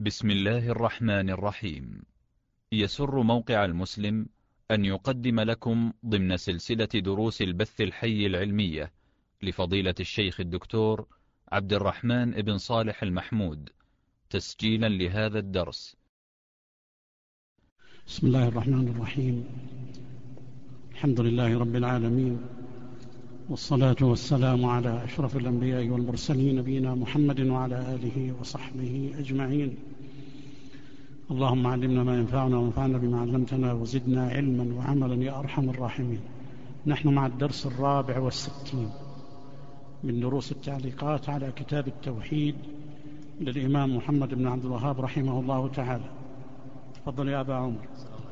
بسم الله الرحمن الرحيم. يسر موقع المسلم أن يقدم لكم ضمن سلسلة دروس البث الحي العلمية لفضيلة الشيخ الدكتور عبد الرحمن بن صالح المحمود تسجيلا لهذا الدرس. بسم الله الرحمن الرحيم. الحمد لله رب العالمين، والصلاة والسلام على أشرف الأنبياء والمرسلين نبينا محمد وعلى آله وصحبه أجمعين. اللهم علمنا ما ينفعنا وانفعنا بما علمتنا وزدنا علما وعملا يا أرحم الراحمين. نحن مع الدرس 64 من دروس التعليقات على كتاب التوحيد للإمام محمد بن عبد الوهاب رحمه الله تعالى. تفضل يا أبا عمر.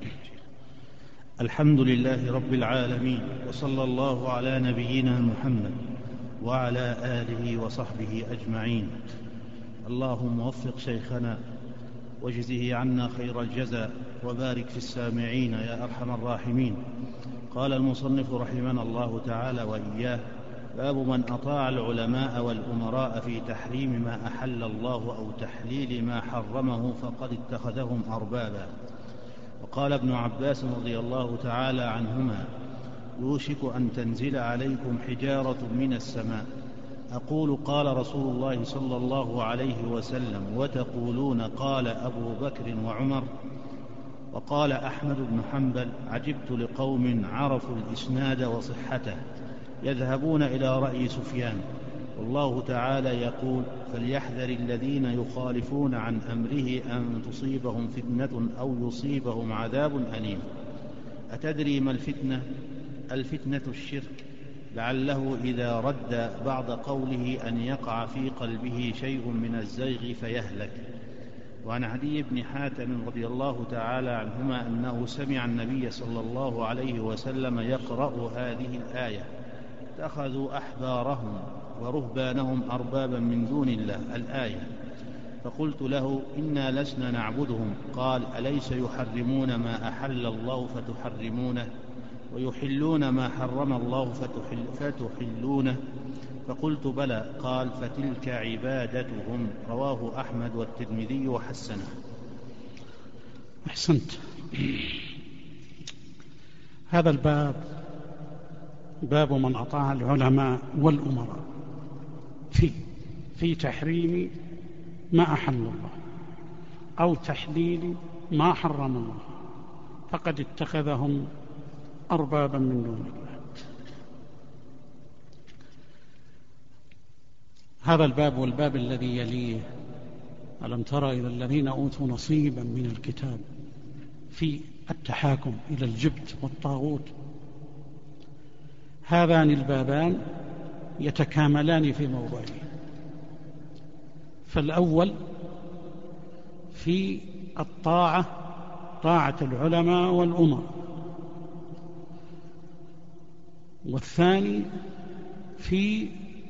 الحمد لله رب العالمين، وصلى الله على نبينا محمد وعلى آله وصحبه أجمعين. اللهم وفق شيخنا واجزه عنا خير الجزاء، وبارك في السامعين يا أرحم الراحمين. قال المصنف رحمنا الله تعالى وإياه: باب من أطاع العلماء والأمراء في تحريم ما أحل الله أو تحليل ما حرمه فقد اتخذهم أربابا. وقال ابن عباس رضي الله تعالى عنهما: يوشك أن تنزل عليكم حجارة من السماء، أقول قال رسول الله صلى الله عليه وسلم، وتقولون قال أبو بكر وعمر. وقال أحمد بن حنبل: عجبت لقوم عرفوا الإسناد وصحته يذهبون إلى رأي سفيان، والله تعالى يقول: فليحذر الذين يخالفون عن أمره أن تصيبهم فتنة أو يصيبهم عذاب أليم. أتدري ما الفتنة؟ الفتنة الشرك، لعله إذا رد بعض قوله أن يقع في قلبه شيء من الزيغ فيهلك. وعن عدي بن حاتم رضي الله تعالى عنهما أنه سمع النبي صلى الله عليه وسلم يقرأ هذه الآية: اتخذوا أحبارهم ورهبانهم أربابا من دون الله، الآية. فقلت له: إنا لسنا نعبدهم. قال: أليس يحرمون ما أحل الله فتحرمونه، ويحلون ما حرم الله فتحلونه؟ فقلت: بلى. قال: فتلك عبادتهم. رواه أحمد والترمذي وحسنه. أحسنت. هذا الباب باب من أطاع العلماء والأمراء في تحريم ما أحل الله أو تحليل ما حرم الله فقد اتخذهم أربابا من دون الله. هذا الباب والباب الذي يليه: ألم تر إلى الذين أوتوا نصيبا من الكتاب في التحاكم إلى الجبت والطاغوت. هذان البابان يتكاملان في موضعين. فالأول في الطاعة، طاعة العلماء والأمراء، والثاني في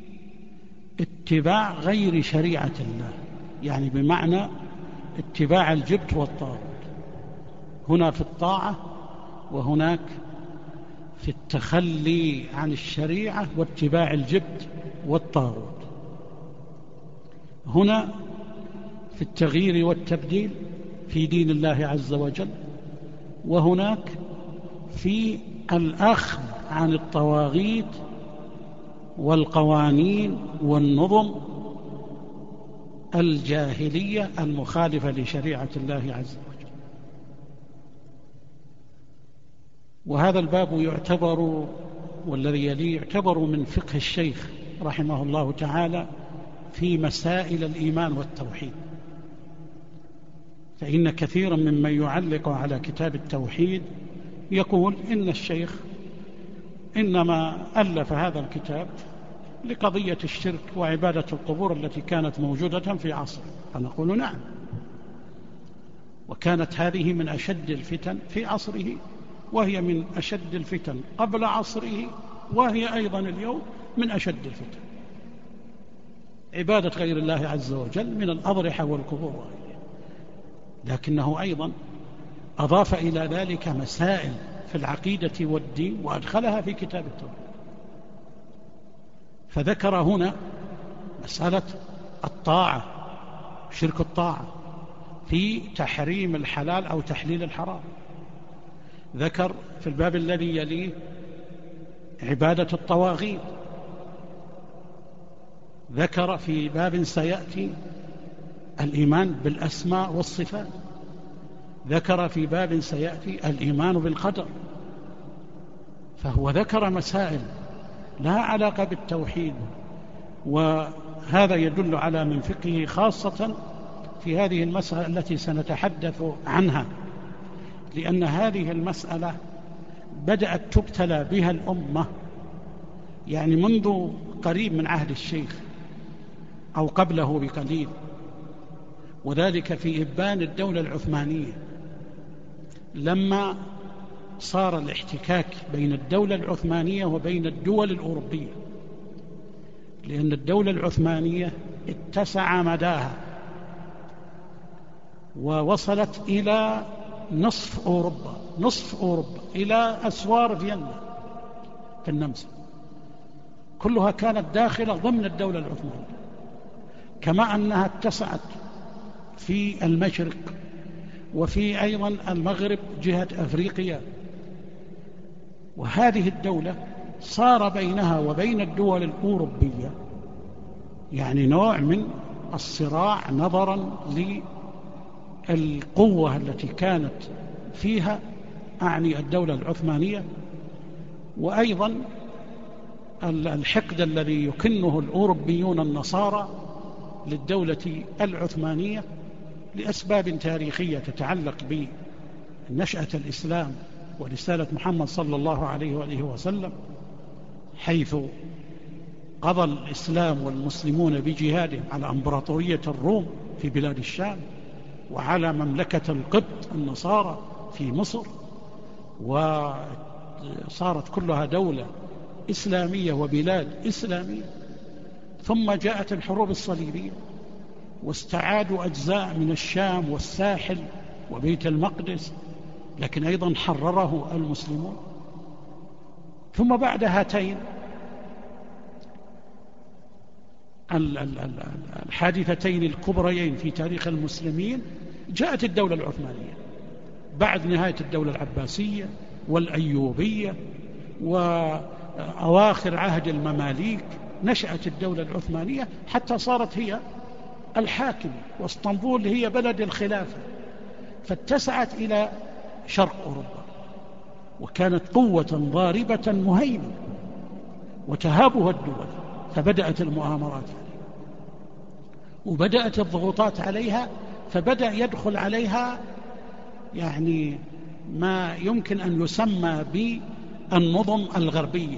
اتباع غير شريعة الله، يعني بمعنى اتباع الجبت والطاغوت. هنا في الطاعة وهناك في التخلي عن الشريعة واتباع الجبت والطاغوت. هنا في التغيير والتبديل في دين الله عز وجل، وهناك في الأخذ عن الطواغيت والقوانين والنظم الجاهلية المخالفة لشريعة الله عز وجل. وهذا الباب يعتبر، والذي يليه يعتبر من فقه الشيخ رحمه الله تعالى في مسائل الإيمان والتوحيد. فإن كثيرا ممن يعلق على كتاب التوحيد يقول إن الشيخ إنما ألف هذا الكتاب لقضية الشرك وعبادة القبور التي كانت موجودة في عصره. فنقول نعم، وكانت هذه من أشد الفتن في عصره، وهي من أشد الفتن قبل عصره، وهي أيضا اليوم من أشد الفتن. عبادة غير الله عز وجل من الأضرحة والقبور وغيرها. لكنه أيضا أضاف إلى ذلك مسائل في العقيدة والدين وأدخلها في كتاب التوحيد. فذكر هنا مسألة الطاعة، شرك الطاعة، في تحريم الحلال أو تحليل الحرام. ذكر في الباب الذي يليه عبادة الطواغيت، ذكر في باب سيأتي الإيمان بالأسماء والصفات، ذكر في باب سيأتي الإيمان بالقدر. فهو ذكر مسائل لها علاقة بالتوحيد، وهذا يدل على من فقهه خاصة في هذه المسألة التي سنتحدث عنها، لأن هذه المسألة بدأت تبتلى بها الأمة يعني منذ قريب من عهد الشيخ أو قبله بقليل، وذلك في إبان الدولة العثمانية، لما صار الاحتكاك بين الدولة العثمانية وبين الدول الأوروبية، لأن الدولة العثمانية اتسع مداها ووصلت إلى نصف أوروبا إلى أسوار فيينا في النمسا، كلها كانت داخلة ضمن الدولة العثمانية، كما أنها اتسعت في المشرق وفي أيضا المغرب جهة أفريقيا. وهذه الدولة صار بينها وبين الدول الأوروبية يعني نوع من الصراع نظرا للقوة التي كانت فيها، أعني الدولة العثمانية، وأيضا الحقد الذي يكنه الأوروبيون النصارى للدولة العثمانية لأسباب تاريخية تتعلق بنشأة الإسلام ورسالة محمد صلى الله عليه وآله وسلم، حيث قضى الإسلام والمسلمون بجهادهم على إمبراطورية الروم في بلاد الشام، وعلى مملكة القبط النصارى في مصر، وصارت كلها دولة إسلامية وبلاد إسلامية. ثم جاءت الحروب الصليبية واستعادوا أجزاء من الشام والساحل وبيت المقدس، لكن أيضا حرره المسلمون. ثم بعد هاتين الحادثتين الكبريين في تاريخ المسلمين جاءت الدولة العثمانية بعد نهاية الدولة العباسية والأيوبية وأواخر عهد المماليك. نشأت الدولة العثمانية حتى صارت هي الحاكمة، واسطنبول هي بلد الخلافة، فاتسعت إلى شرق أوروبا، وكانت قوة ضاربة مهيمنة وتهابها الدول، فبدأت المؤامرات عليها وبدأت الضغوطات عليها، فبدأ يدخل عليها يعني ما يمكن أن يسمى بالنظم الغربية،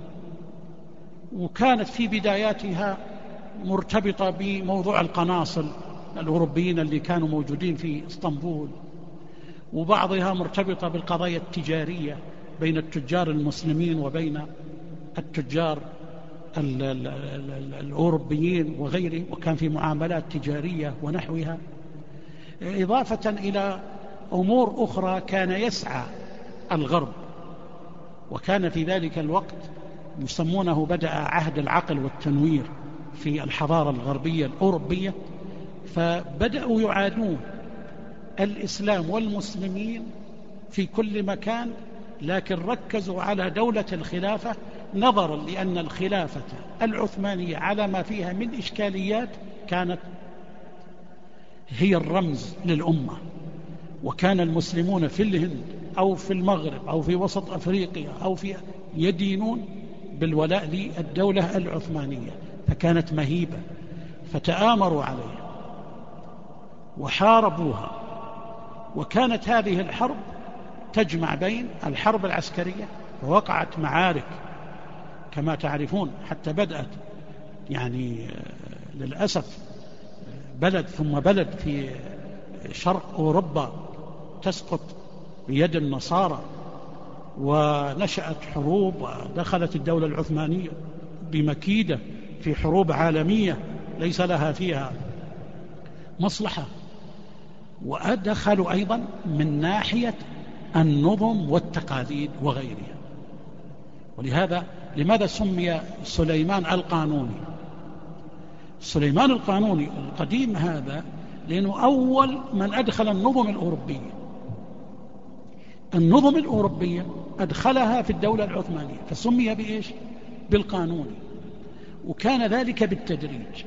وكانت في بداياتها مرتبطة بموضوع القناصل الأوروبيين اللي كانوا موجودين في اسطنبول، وبعضها مرتبطة بالقضايا التجارية بين التجار المسلمين وبين التجار الأوروبيين وغيره، وكان في معاملات تجارية ونحوها، إضافة إلى أمور أخرى كان يسعى الغرب. وكان في ذلك الوقت يسمونه بدأ عهد العقل والتنوير في الحضارة الغربية الأوروبية، فبدأوا يعادون الإسلام والمسلمين في كل مكان، لكن ركزوا على دولة الخلافة نظرا لأن الخلافة العثمانية على ما فيها من إشكاليات كانت هي الرمز للأمة. وكان المسلمون في الهند أو في المغرب أو في وسط أفريقيا أو في يدينون بالولاء للدولة العثمانية، فكانت مهيبة، فتآمروا عليها وحاربوها. وكانت هذه الحرب تجمع بين الحرب العسكرية، ووقعت معارك كما تعرفون، حتى بدأت يعني للأسف بلد ثم بلد في شرق أوروبا تسقط بيد النصارى، ونشأت حروب، ودخلت الدولة العثمانية بمكيدة في حروب عالمية ليس لها فيها مصلحة. وأدخلوا أيضا من ناحية النظم والتقاليد وغيرها. ولهذا لماذا سمي سليمان القانوني؟ سليمان القانوني القديم هذا لأنه أول من أدخل النظم الأوروبية. النظم الأوروبية أدخلها في الدولة العثمانية، فسمي بإيش؟ بالقانوني، وكان ذلك بالتدريج.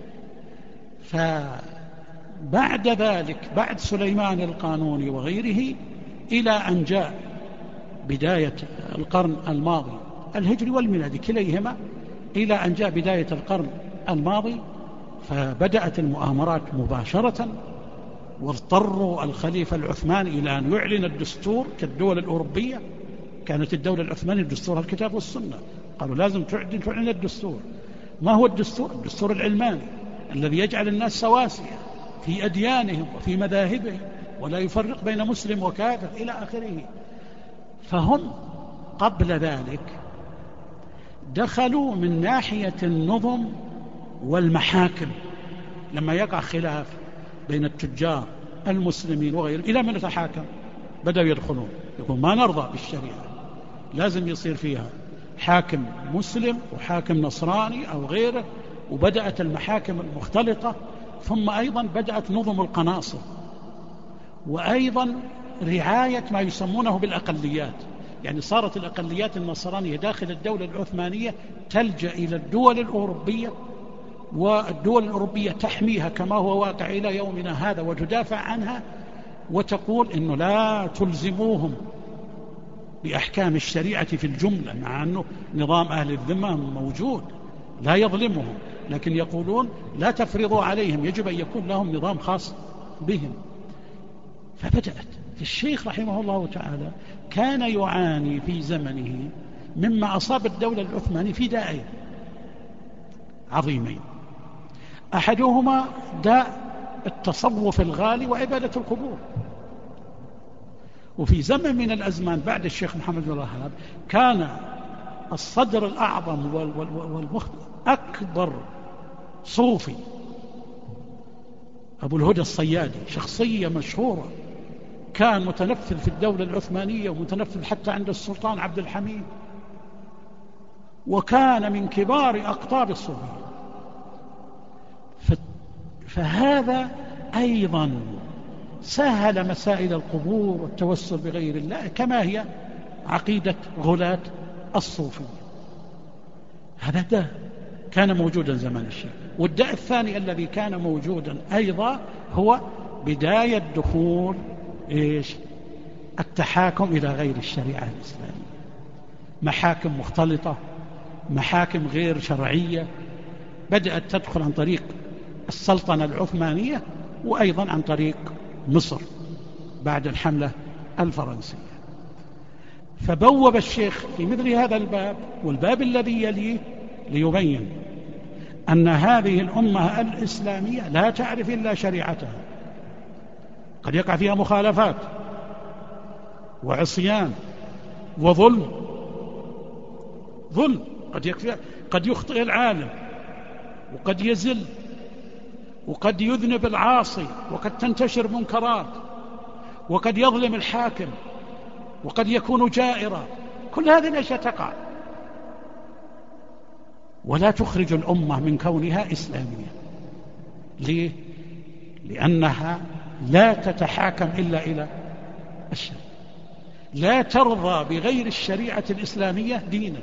فبعد ذلك، بعد سليمان القانوني وغيره، إلى أن جاء بداية القرن الماضي الهجري والميلادي كليهما، إلى أن جاء بداية القرن الماضي، فبدأت المؤامرات مباشرة، واضطروا الخليفة العثماني إلى أن يعلن الدستور كالدول الأوروبية. كانت الدولة العثمانية دستورها الكتاب والسنة، قالوا لازم تعلن الدستور. ما هو الدستور؟ الدستور العلماني الذي يجعل الناس سواسية في أديانهم وفي مذاهبهم، ولا يفرق بين مسلم وكافر إلى آخره. فهم قبل ذلك دخلوا من ناحية النظم والمحاكم. لما يقع خلاف بين التجار المسلمين وغيرهم، إلى من نتحاكم؟ بدأوا يدخلون، يقول ما نرضى بالشريعة، لازم يصير فيها حاكم مسلم وحاكم نصراني أو غيره. وبدأت المحاكم المختلطة، ثم أيضا بدأت نظم القناصة، وأيضا رعاية ما يسمونه بالأقليات. يعني صارت الأقليات النصرانية داخل الدولة العثمانية تلجأ إلى الدول الأوروبية، والدول الأوروبية تحميها كما هو واقع إلى يومنا هذا، وتدافع عنها، وتقول إنه لا تلزموهم بأحكام الشريعة في الجملة، مع أنه نظام أهل الذمة موجود لا يظلمهم، لكن يقولون لا تفرضوا عليهم، يجب أن يكون لهم نظام خاص بهم. فبدأت الشيخ رحمه الله تعالى كان يعاني في زمنه مما أصاب الدولة العثمانية في داعين عظيمين. أحدهما داء التصوف الغالي وعبادة القبور. وفي زمن من الأزمان بعد الشيخ محمد بن الوهاب كان الصدر الأعظم أكبر صوفي أبو الهدى الصيادي، شخصية مشهورة، كان متنفذ في الدولة العثمانية ومتنفذ حتى عند السلطان عبد الحميد، وكان من كبار أقطاب الصوفية. فهذا أيضا سهل مسائل القبور والتوسل بغير الله كما هي عقيدة غلاة الصوفية. هذا ده كان موجودا زمان الشيخ. والداء الثاني الذي كان موجودا أيضا هو بداية دخول التحاكم إلى غير الشريعة الإسلامية، محاكم مختلطة، محاكم غير شرعية، بدأت تدخل عن طريق السلطنة العثمانية، وأيضا عن طريق مصر بعد الحملة الفرنسية. فبوب الشيخ في مثل هذا الباب والباب الذي يليه ليبين أن هذه الأمة الإسلامية لا تعرف إلا شريعتها، قد يقع فيها مخالفات وعصيان وظلم، قد يخطئ العالم، وقد يزل، وقد يذنب العاصي، وقد تنتشر منكرات، وقد يظلم الحاكم، وقد يكون جائرا. كل هذه الأشياء تقع، ولا تخرج الأمة من كونها إسلامية. ليه؟ لأنها لا تتحاكم إلا إلى الشريعة، لا ترضى بغير الشريعة الإسلامية دينا.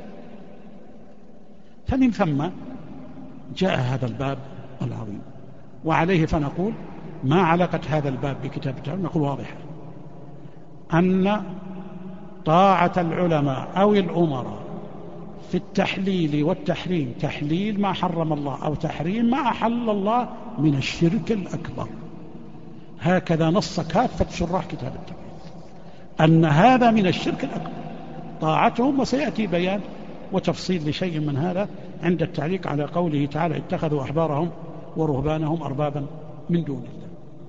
فمن ثم جاء هذا الباب العظيم، وعليه فنقول ما علاقة هذا الباب بكتاب التوحيد؟ نقول واضحة أن طاعة العلماء أو الأمراء في التحليل والتحريم، تحليل ما حرم الله أو تحريم ما أحل الله، من الشرك الأكبر. هكذا نص كافة شراح كتاب التوحيد أن هذا من الشرك الأكبر طاعتهم، وسيأتي بيان وتفصيل لشيء من هذا عند التعليق على قوله تعالى اتخذوا أحبارهم ورهبانهم أربابا من دون الله.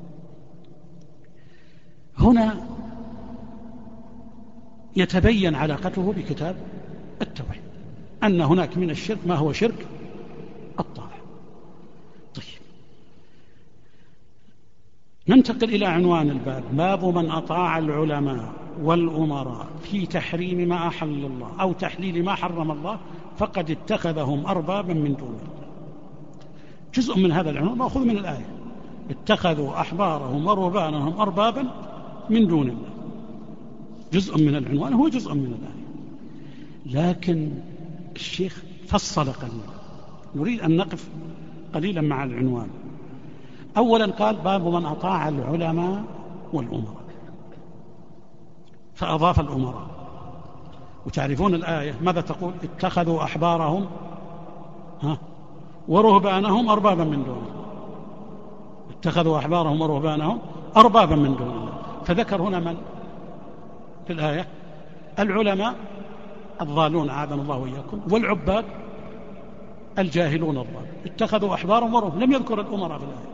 هنا يتبين علاقته بكتاب التوحيد، أن هناك من الشرك ما هو شرك الطاعة. طيب، ننتقل إلى عنوان الباب: باب من أطاع العلماء والأمراء في تحريم ما أحل الله أو تحليل ما حرم الله فقد اتخذهم أربابا من دون الله. جزء من هذا العنوان مأخوذ من الآية: اتخذوا أحبارهم ورهبانهم أربابا من دون الله، جزء من العنوان هو جزء من الآية، لكن الشيخ فصل قليلا. نريد أن نقف قليلا مع العنوان. أولا قال باب من أطاع العلماء والأمراء، فأضاف الأمراء. وتعرفون الآية ماذا تقول؟ اتخذوا أحبارهم ورهبانهم أربابا من دون الله، اتخذوا أحبارهم ورهبانهم أربابا من دون الله. فذكر هنا من في الآية؟ العلماء الضالون أعاذنا الله وإياكم، والعباد الجاهلون الضال. اتخذوا أحبارهم ورهبانهم، لم يذكر الأمراء في الآية.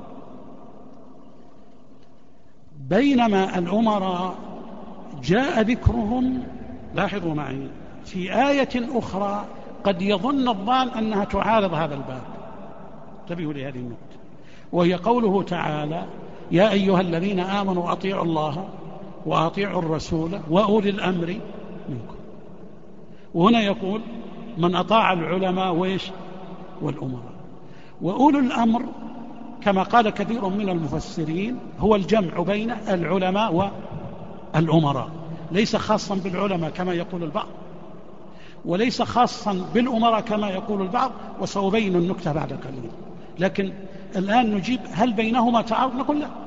بينما الأمراء جاء ذكرهم، لاحظوا معي، في آية أخرى قد يظن الضال أنها تعارض هذا الباب. انتبهوا لهذه النقطة، وهي قوله تعالى: يا أيها الذين آمنوا أطيعوا الله وأطيعوا الرسول وأولي الأمر منكم. وهنا يقول من أطاع العلماء والأمراء. وأولي الأمر كما قال كثير من المفسرين هو الجمع بين العلماء والأمراء، ليس خاصا بالعلماء كما يقول البعض، وليس خاصا بالأمراء كما يقول البعض، وسأبين النكتة بعد قليل. لكن الآن نجيب هل بينهما تعارض؟ نقول لا.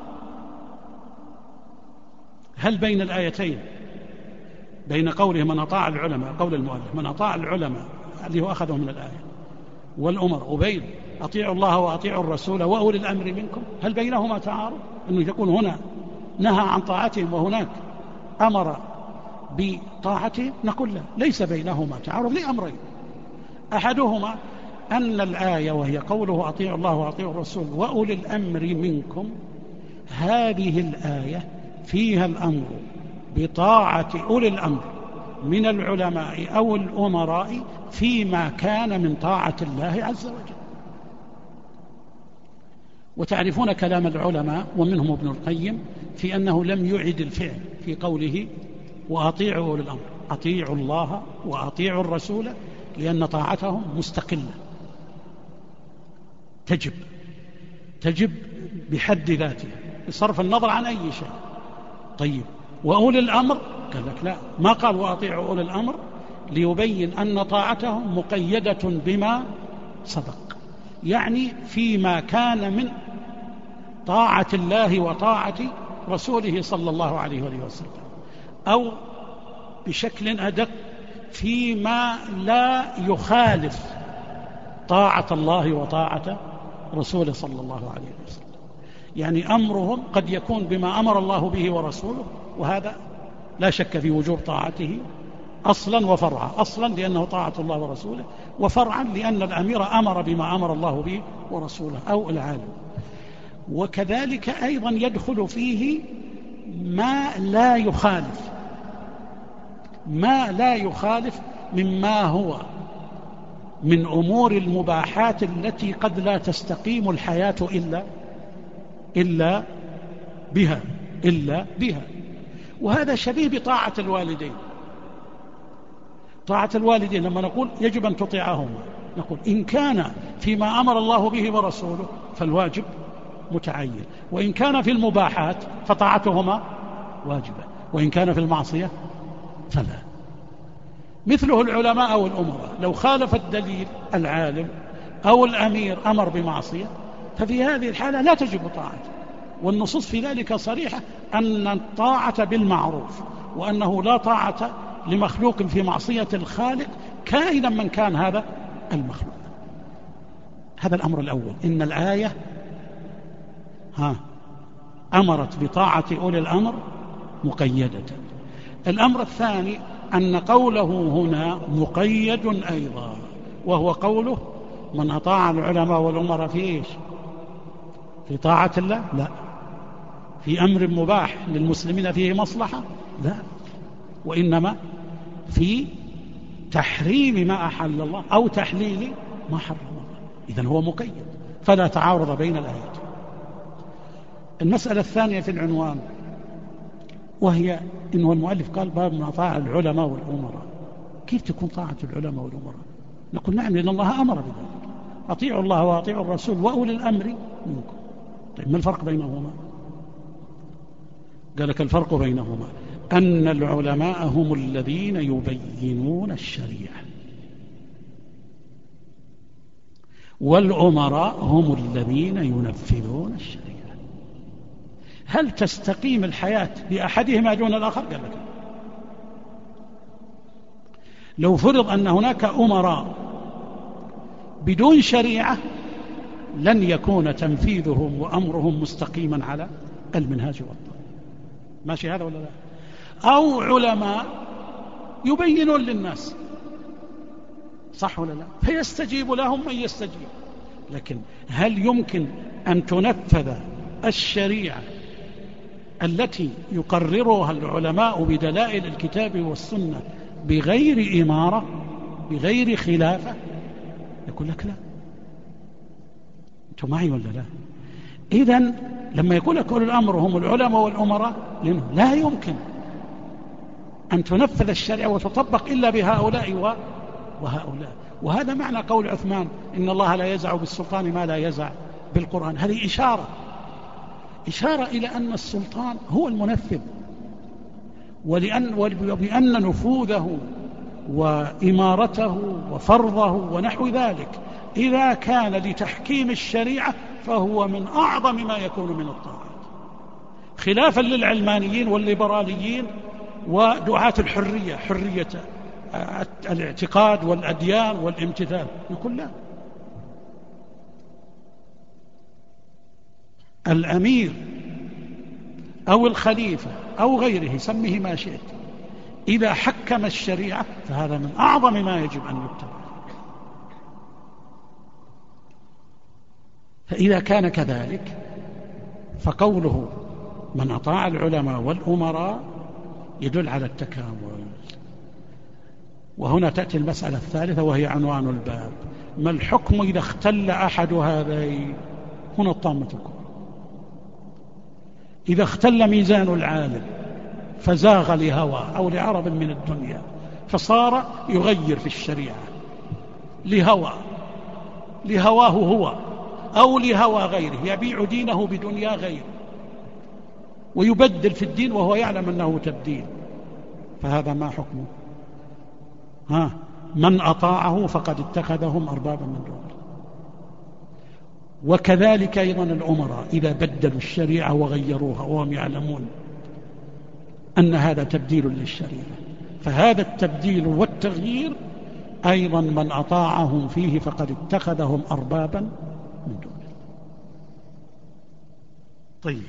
هل بين الآيتين، بين قوله من أطاع العلماء، قول المؤلف من أطاع العلماء اللي هو أخذه من الآية، والأمر، وبين أطيعوا الله وأطيعوا الرسول وأولي الأمر منكم، هل بينهما تعارض؟ أنه يكون هنا نهى عن طاعتهم وهناك أمر بطاعتهم؟ نقول لا، ليس بينهما تعارض لأمرين. أحدهما أن الآية وهي قوله أطيعوا الله وأطيعوا الرسول وأولي الأمر منكم، هذه الآية فيها الأمر بطاعة أولي الأمر من العلماء أو الأمراء فيما كان من طاعة الله عز وجل. وتعرفون كلام العلماء ومنهم ابن القيم في أنه لم يعد الفعل في قوله وأطيعوا أولي الأمر، أطيعوا الله وأطيعوا الرسول، لأن طاعتهم مستقلة تجب بحد ذاتها بصرف النظر عن أي شيء. طيب وأولي الأمر قال لك لا، ما قال وأطيعوا أولي الأمر ليبين أن طاعتهم مقيدة بما سبق، يعني فيما كان من طاعة الله وطاعة رسوله صلى الله عليه وسلم، أو بشكل أدق فيما لا يخالف طاعة الله وطاعة رسوله صلى الله عليه وسلم. يعني أمرهم قد يكون بما أمر الله به ورسوله، وهذا لا شك في وجوب طاعته أصلا وفرعا، أصلا لأنه طاعة الله ورسوله، وفرعا لأن الأمير أمر بما أمر الله به ورسوله أو العالم. وكذلك أيضا يدخل فيه ما لا يخالف مما هو من أمور المباحات التي قد لا تستقيم الحياة إلا بها. وهذا شبيه بطاعة الوالدين. طاعة الوالدين لما نقول يجب أن تطيعهما، نقول إن كان فيما أمر الله به ورسوله فالواجب متعين، وإن كان في المباحات فطاعتهما واجبة، وإن كان في المعصية فلا. مثله العلماء أو الأمراء، لو خالف الدليل العالم أو الأمير أمر بمعصية ففي هذه الحالة لا تجب طاعته. والنصوص في ذلك صريحة أن الطاعة بالمعروف، وأنه لا طاعة لمخلوق في معصية الخالق كائنا من كان هذا المخلوق. هذا الأمر الأول، إن الآية أمرت بطاعة أولي الأمر مقيدة. الأمر الثاني أن قوله هنا مقيد أيضا، وهو قوله من أطاع العلماء والأمراء في إيش؟ في طاعة الله؟ لا. في أمر مباح للمسلمين فيه مصلحة؟ لا. وإنما في تحريم ما أحل الله أو تحليل ما حرم الله. إذن هو مقيد، فلا تعارض بين الآيات. المسألة الثانية في العنوان، وهي إنه المؤلف قال باب من أطاع العلماء والأمراء. كيف تكون طاعة العلماء والأمراء؟ نقول نعم، لأن الله أمر بذلك، أطيعوا الله وأطيعوا الرسول وأولي الأمر منكم. طيب ما الفرق بينهما؟ قال لك الفرق بينهما أن العلماء هم الذين يبينون الشريعة، والأمراء هم الذين ينفذون الشريعة. هل تستقيم الحياة بأحدهما دون الآخر؟ قال لك لو فرض أن هناك أمراء بدون شريعة لن يكون تنفيذهم وأمرهم مستقيما على المنهاج والطريق. ماشي هذا ولا لا؟ أو علماء يبينون للناس، صح ولا لا؟ فيستجيب لهم من يستجيب. لكن هل يمكن أن تنفذ الشريعة التي يقررها العلماء بدلائل الكتاب والسنة بغير إمارة، بغير خلافة؟ يقول لك لا. أنتم معي ولا لا؟ إذن لما يقول لك أولي الأمر هم العلماء والأمراء، لا يمكن أن تنفذ الشريعة وتطبق إلا بهؤلاء وهؤلاء. وهذا معنى قول عثمان إن الله لا يزع بالسلطان ما لا يزع بالقرآن. هذه إشارة إلى أن السلطان هو المنفذ، وبأن نفوذه وإمارته وفرضه ونحو ذلك إذا كان لتحكيم الشريعة فهو من أعظم ما يكون من الطاعات، خلافا للعلمانيين والليبراليين ودعاة الحرية، حرية الاعتقاد والأديان والامتثال. يقول لا، الأمير أو الخليفة أو غيره سميه ما شئت إذا حكم الشريعة فهذا من أعظم ما يجب أن يتبع. فإذا كان كذلك فقوله من أطاع العلماء والأمراء يدل على التكامل. وهنا تأتي المسألة الثالثة وهي عنوان الباب: ما الحكم إذا اختل أحد هذين؟ هنا الطامة الكبرى. إذا اختل ميزان العالم فزاغ لهوى أو لعرض من الدنيا فصار يغير في الشريعة لهواه هو أو لهوى غيره، يبيع دينه بدنيا غيره ويبدل في الدين وهو يعلم أنه تبديل، فهذا ما حكمه؟ من أطاعه فقد اتخذهم أربابا من دون الله. وكذلك أيضا الأمراء إذا بدلوا الشريعة وغيروها وهم يعلمون أن هذا تبديل للشريعة، فهذا التبديل والتغيير أيضا من أطاعهم فيه فقد اتخذهم أربابا من دون الله. طيب،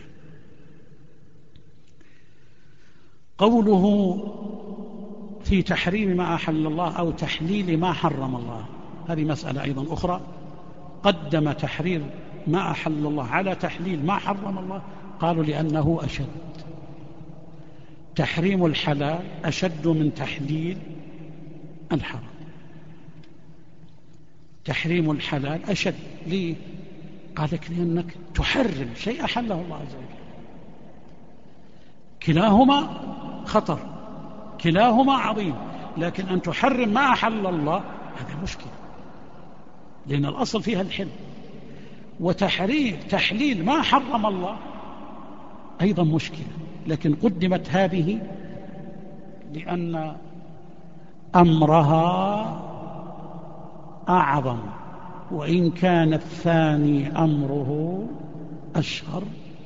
قوله في تحريم ما أحل الله أو تحليل ما حرم الله، هذه مسألة أيضا أخرى. قدم تحرير ما أحل الله على تحليل ما حرم الله، قالوا لأنه أشد. تحريم الحلال أشد من تحليل الحرام. تحريم الحلال أشد. ليه؟ قال لك لأنك تحرم شيء أحله الله عز وجل. كلاهما خطر، كلاهما عظيم، لكن أن تحرم ما أحل الله هذا مشكلة، لأن الأصل فيها الحل. تحليل ما حرم الله أيضا مشكلة، لكن قدمت هذه لأن أمرها أعظم، وإن كان الثاني أمره أشهر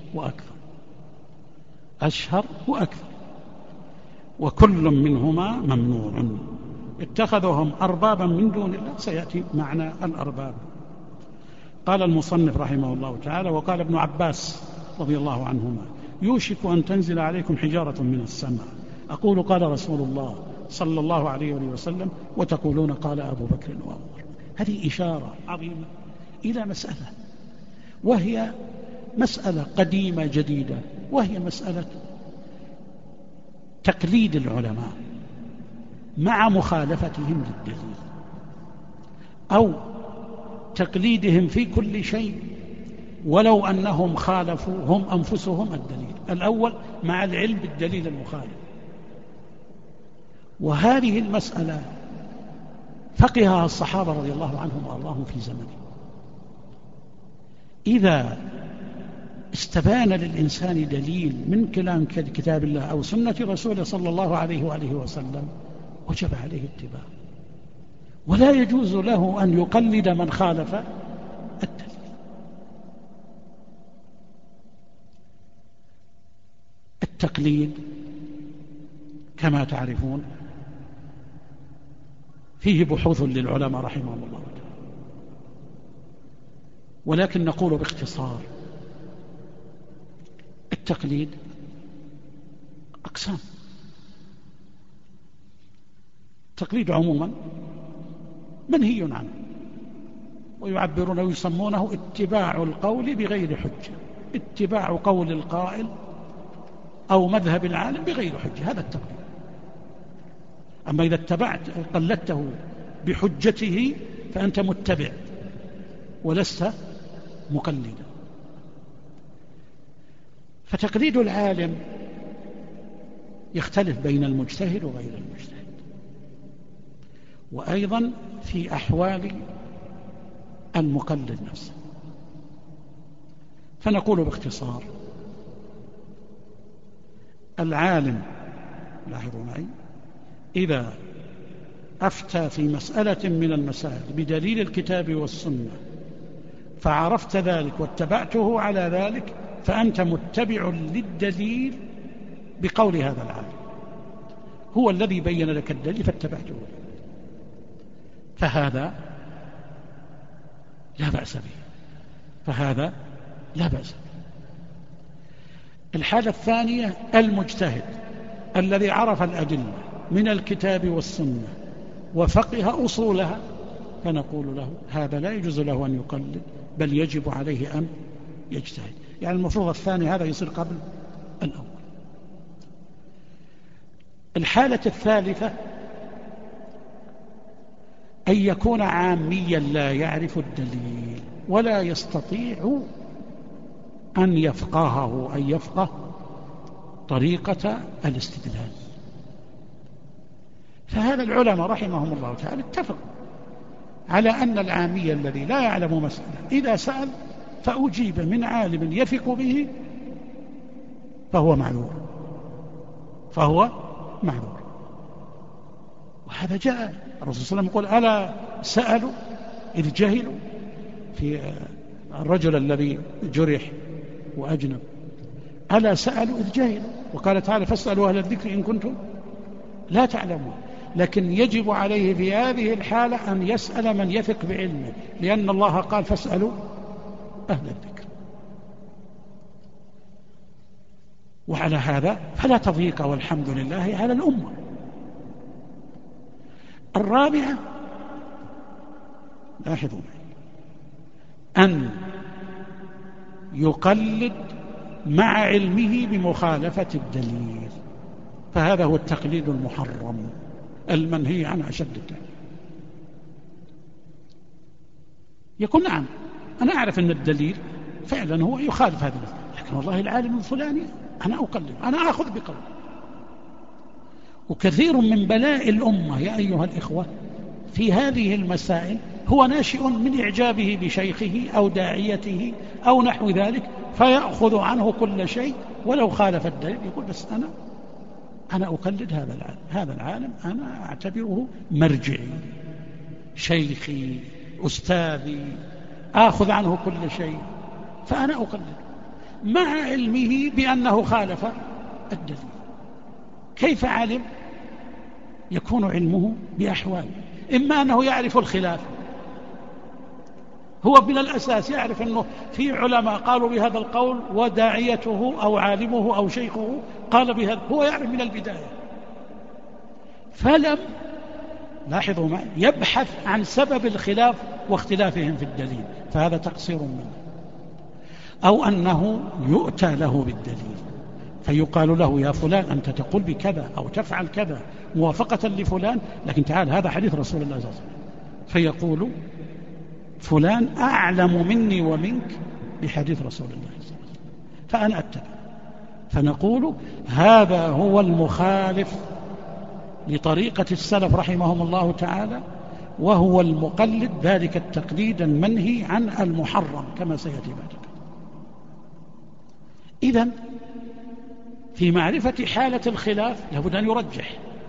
وأكثر، وكل منهما ممنوع. اتخذهم أربابا من دون الله، سيأتي معنى الأرباب. قال المصنف رحمه الله تعالى: وقال ابن عباس رضي الله عنهما: يوشك أن تنزل عليكم حجارة من السماء، أقول قال رسول الله صلى الله عليه وسلم، وتقولون قال أبو بكر وعمر. هذه إشارة عظيمة إلى مسألة، وهي مسألة قديمة جديدة، وهي مسألة تقليد العلماء مع مخالفتهم للدليل، أو تقليدهم في كل شيء ولو أنهم خالفوا هم أنفسهم الدليل الأول مع العلم بالدليل المخالف. وهذه المسألة فقهها الصحابة رضي الله عنهم وأرضاهم في زمنه. إذا استبان للإنسان دليل من كلام كتاب الله أو سنة رسوله صلى الله عليه وآله وسلم وجب عليه اتباع، ولا يجوز له أن يقلد من خالف الدليل. التقليد كما تعرفون فيه بحوث للعلماء رحمهم الله تعالى، ولكن نقول باختصار: التقليد أقسام. التقليد عموما منهي عنه، ويعبرون ويسمونه اتباع القول بغير حجة، اتباع قول القائل أو مذهب العالم بغير حجة، هذا التقليد. أما إذا قلدته بحجته فأنت متبع ولست مقلدا. فتقليد العالم يختلف بين المجتهد وغير المجتهد، وأيضا في أحوال المقلد نفسه. فنقول باختصار: العالم، لاحظوا معي، إذا أفتى في مسألة من المسائل بدليل الكتاب والسنة فعرفت ذلك واتبعته على ذلك فأنت متبع للدليل بقول هذا العالم، هو الذي بين لك الدليل فاتبعته، فهذا لا بأس به، فهذا لا بأس به. الحالة الثانية المجتهد الذي عرف الأدلة من الكتاب والسنة وفقه أصولها، فنقول له هذا لا يجوز له أن يقلد، بل يجب عليه أن يجتهد. يعني المفروض الثاني هذا يصير قبل الأول. الحالة الثالثة أن يكون عاميا لا يعرف الدليل ولا يستطيع أن يفقهه، أن يفقه طريقة الاستدلال. فهذا العلماء رحمهم الله تعالى اتفقوا على أن العامي الذي لا يعلم مسألة إذا سأل فأجيب من عالم يثق به فهو معذور، فهو معذور. وهذا جاء الرسول صلى الله عليه وسلم يقول: ألا سألوا إذ جهلوا، في الرجل الذي جرح وأجنب، ألا سألوا إذ جهلوا، وقال تعالى: فاسألوا أهل الذكر إن كنتم لا تعلمون. لكن يجب عليه في هذه الحالة أن يسأل من يثق بعلمه، لأن الله قال: فاسألوا أهل الذكر. وعلى هذا فلا تضييق والحمد لله على الأمة. الرابعة، لاحظوا أن يقلد مع علمه بمخالفة الدليل، فهذا هو التقليد المحرم المنهي عنه أشد التحريم. يقول: نعم أنا أعرف أن الدليل فعلا هو يخالف هذا، لكن والله العالم الفلاني أنا أقلد، أنا أخذ بقول. وكثير من بلاء الأمة يا أيها الإخوة في هذه المسائل هو ناشئ من إعجابه بشيخه أو داعيته أو نحو ذلك، فيأخذ عنه كل شيء ولو خالف الدليل، يقول: بس أنا أقلد هذا العالم أنا أعتبره مرجعي، شيخي، أستاذي، آخذ عنه كل شيء، فأنا أقلد مع علمه بأنه خالف الدليل. كيف علم؟ يكون علمه بأحوال، إما أنه يعرف الخلاف، هو من الأساس يعرف أنه في علماء قالوا بهذا القول وداعيته أو عالمه أو شيخه قال بهذا، هو يعرف من البداية، فلم، لاحظوا معي، يبحث عن سبب الخلاف واختلافهم في الدليل، فهذا تقصير منه. أو أنه يؤتى له بالدليل فيقال له: يا فلان أنت تقول بكذا أو تفعل كذا موافقة لفلان، لكن تعال هذا حديث رسول الله صلى الله عليه وسلم، فيقول فلان أعلم مني ومنك بحديث رسول الله صلى الله عليه وسلم فأنا أتبع. فنقول هذا هو المخالف لطريقة السلف رحمهم الله تعالى، وهو المقلد، ذلك التقليد المنهي عن المحرم كما سيأتي بعد. إذن في معرفة حالة الخلاف لابد أن يرجح،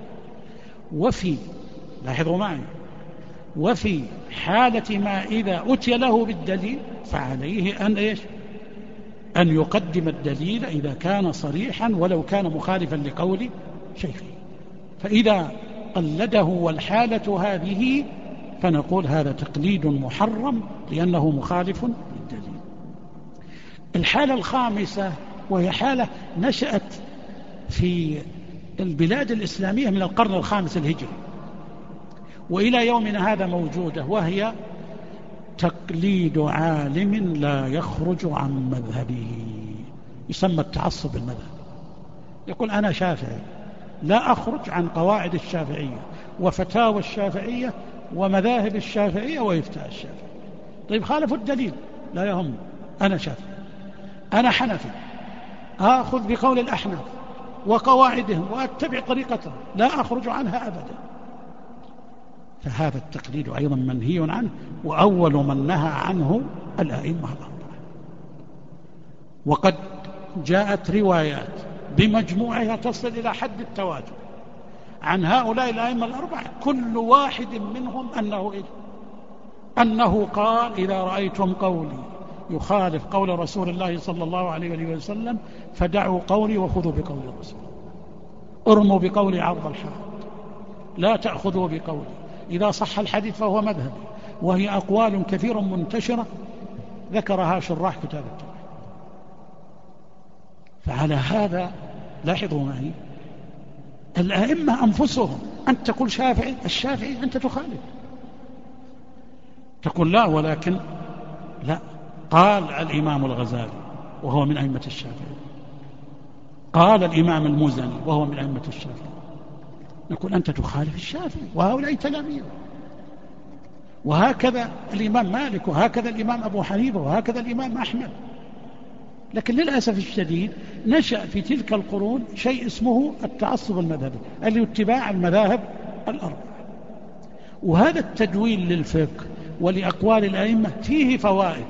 لاحظوا معي، وفي حالة ما إذا أتي له بالدليل فعليه أن يقدم الدليل إذا كان صريحا ولو كان مخالفا لقول شيخه. فإذا قلده والحالة هذه فنقول هذا تقليد محرم لأنه مخالف للدليل. الحالة الخامسة وهي حالة نشأت في البلاد الإسلامية من القرن الخامس الهجري وإلى يومنا هذا موجودة، وهي تقليد عالم لا يخرج عن مذهبه، يسمى التعصب المذهبي. يقول أنا شافعي لا أخرج عن قواعد الشافعية وفتاوى الشافعية ومذاهب الشافعية وإفتاء الشافعي. طيب خالفوا الدليل لا يهم، أنا شافعي، أنا حنفي، آخذ بقول الأحناف وقواعدهم وأتبع طريقتهم لا أخرج عنها أبدا. فهذا التقليد أيضا منهي عنه، وأول من نهى عنه الأئمة الأربعة. وقد جاءت روايات بمجموعها تصل إلى حد التواتر عن هؤلاء الأئمة الأربعة، كل واحد منهم أنه قال إذا رأيتم قولي يخالف قول رسول الله صلى الله عليه وسلم فدعوا قولي وخذوا بقول الرسول، ارموا بقولي عرض الحائط، لا تأخذوا بقولي، إذا صح الحديث فهو مذهبي. وهي أقوال كثيرة منتشرة ذكرها شراح كتاب التوحيد. فعلى هذا لاحظوا معي الأئمة أنفسهم، أنت تقول شافعي، الشافعي أنت تخالف، تقول لا، ولكن لا، قال الإمام الغزالي وهو من أئمة الشافعي، قال الإمام المزني وهو من أئمة الشافعي، نقول أنت تخالف الشافعي وهؤلاء تلاميذه. وهكذا الإمام مالك، وهكذا الإمام أبو حنيفة، وهكذا الإمام أحمد. لكن للأسف الشديد نشأ في تلك القرون شيء اسمه التعصب المذهبي، اللي اتباع المذاهب الأربعة. وهذا التدوين للفقه ولأقوال الأئمة فيه فوائد،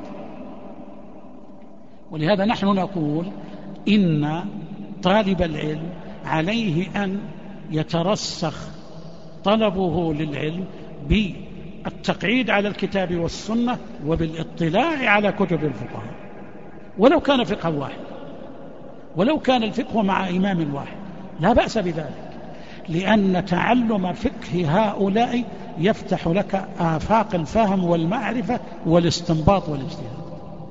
ولهذا نحن نقول إن طالب العلم عليه أن يترسخ طلبه للعلم بالتقعيد على الكتاب والسنة وبالاطلاع على كتب الفقهاء، ولو كان فقه واحد، ولو كان الفقه مع إمام واحد لا بأس بذلك، لأن تعلم فقه هؤلاء يفتح لك آفاق الفهم والمعرفة والاستنباط والاجتهاد.